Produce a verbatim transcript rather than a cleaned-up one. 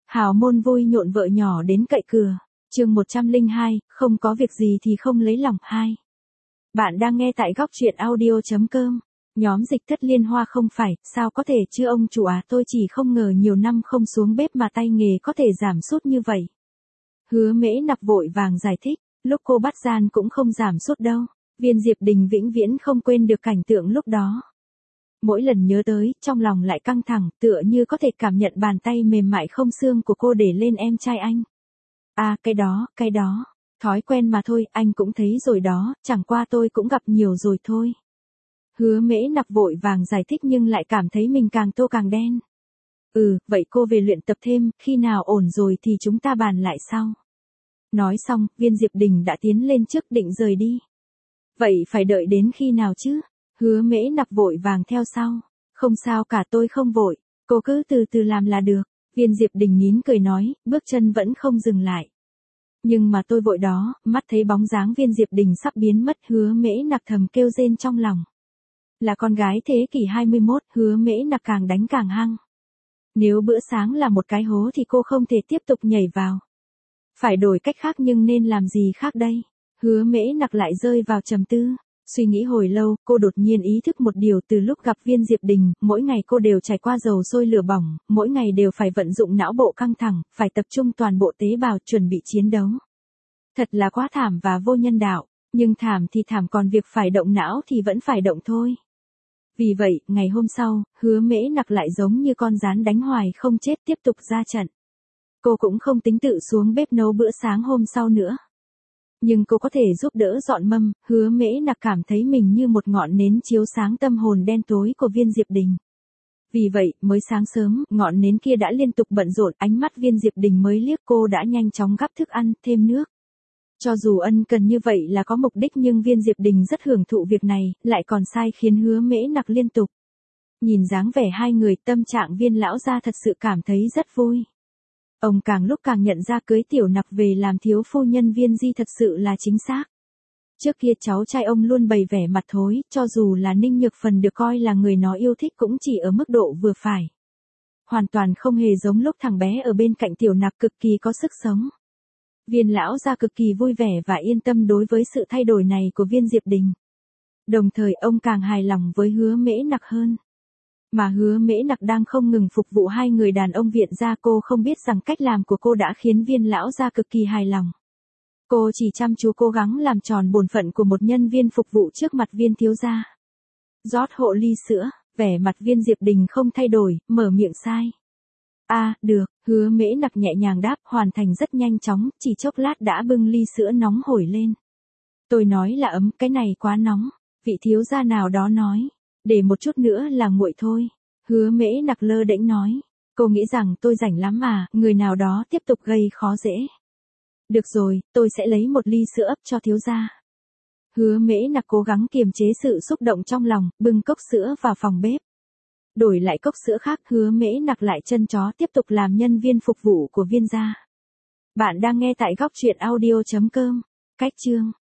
Hào môn vui nhộn vợ nhỏ đến cậy cửa. Chương một trăm lẻ hai, không có việc gì thì không lấy lòng hai. Bạn đang nghe tại góc truyện audio chấm com. Nhóm dịch thất liên hoa không phải, sao có thể chứ ông chủ à, tôi chỉ không ngờ nhiều năm không xuống bếp mà tay nghề có thể giảm sút như vậy. Hứa Mễ Nặc vội vàng giải thích, lúc cô bắt gian cũng không giảm sút đâu. Viên Diệp Đình vĩnh viễn không quên được cảnh tượng lúc đó. Mỗi lần nhớ tới, trong lòng lại căng thẳng, tựa như có thể cảm nhận bàn tay mềm mại không xương của cô để lên em trai anh. À, cái đó, cái đó, thói quen mà thôi, anh cũng thấy rồi đó, chẳng qua tôi cũng gặp nhiều rồi thôi. Hứa Mễ Nặc vội vàng giải thích nhưng lại cảm thấy mình càng tô càng đen. Ừ, vậy cô về luyện tập thêm, khi nào ổn rồi thì chúng ta bàn lại sau. Nói xong, Viên Diệp Đình đã tiến lên trước định rời đi. Vậy phải đợi đến khi nào chứ? Hứa Mễ Nặc vội vàng theo sau. Không sao cả, tôi không vội, cô cứ từ từ làm là được. Viên Diệp Đình nín cười nói, bước chân vẫn không dừng lại. Nhưng mà tôi vội đó, mắt thấy bóng dáng Viên Diệp Đình sắp biến mất, Hứa Mễ Nặc thầm kêu rên trong lòng. Là con gái thế kỷ hai mươi mốt, Hứa Mễ Nặc càng đánh càng hăng. Nếu bữa sáng là một cái hố thì cô không thể tiếp tục nhảy vào. Phải đổi cách khác, nhưng nên làm gì khác đây? Hứa Mễ Nặc lại rơi vào trầm tư. Suy nghĩ hồi lâu, cô đột nhiên ý thức một điều, từ lúc gặp Viên Diệp Đình, mỗi ngày cô đều trải qua dầu sôi lửa bỏng, mỗi ngày đều phải vận dụng não bộ căng thẳng, phải tập trung toàn bộ tế bào chuẩn bị chiến đấu. Thật là quá thảm và vô nhân đạo, nhưng thảm thì thảm, còn việc phải động não thì vẫn phải động thôi. Vì vậy, ngày hôm sau, Hứa Mễ Nặc lại giống như con gián đánh hoài không chết tiếp tục ra trận. Cô cũng không tính tự xuống bếp nấu bữa sáng hôm sau nữa. Nhưng cô có thể giúp đỡ dọn mâm. Hứa Mễ Nặc cảm thấy mình như một ngọn nến chiếu sáng tâm hồn đen tối của Viên Diệp Đình. Vì vậy, mới sáng sớm, ngọn nến kia đã liên tục bận rộn, ánh mắt Viên Diệp Đình mới liếc cô đã nhanh chóng gắp thức ăn, thêm nước. Cho dù ân cần như vậy là có mục đích, nhưng Viên Diệp Đình rất hưởng thụ việc này, lại còn sai khiến Hứa Mễ Nặc liên tục. Nhìn dáng vẻ hai người, tâm trạng Viên lão gia thật sự cảm thấy rất vui. Ông càng lúc càng nhận ra cưới Tiểu Nặc về làm thiếu phu nhân Viên Di thật sự là chính xác. Trước kia cháu trai ông luôn bày vẻ mặt thối, cho dù là Ninh Nhược Phần được coi là người nó yêu thích cũng chỉ ở mức độ vừa phải. Hoàn toàn không hề giống lúc thằng bé ở bên cạnh Tiểu Nặc cực kỳ có sức sống. Viên lão gia cực kỳ vui vẻ và yên tâm đối với sự thay đổi này của Viên Diệp Đình. Đồng thời ông càng hài lòng với Hứa Mễ Nặc hơn. Mà Hứa Mễ Nặc đang không ngừng phục vụ hai người đàn ông Viện gia, cô không biết rằng cách làm của cô đã khiến Viên lão gia cực kỳ hài lòng. Cô chỉ chăm chú cố gắng làm tròn bổn phận của một nhân viên phục vụ trước mặt Viên thiếu gia. Rót hộ ly sữa, vẻ mặt Viên Diệp Đình không thay đổi, mở miệng sai. À, được, Hứa Mễ Nặc nhẹ nhàng đáp, hoàn thành rất nhanh chóng, chỉ chốc lát đã bưng ly sữa nóng hổi lên. Tôi nói là ấm, cái này quá nóng, vị thiếu gia nào đó nói. Để một chút nữa là nguội thôi. Hứa Mễ Nặc lơ đễnh nói. Cô nghĩ rằng tôi rảnh lắm mà, người nào đó tiếp tục gây khó dễ. Được rồi, tôi sẽ lấy một ly sữa ấp cho thiếu gia. Hứa Mễ Nặc cố gắng kiềm chế sự xúc động trong lòng, bưng cốc sữa vào phòng bếp. Đổi lại cốc sữa khác, Hứa Mễ Nặc lại chân chó tiếp tục làm nhân viên phục vụ của Viên gia. Bạn đang nghe tại góc truyện audio chấm com. Cách chương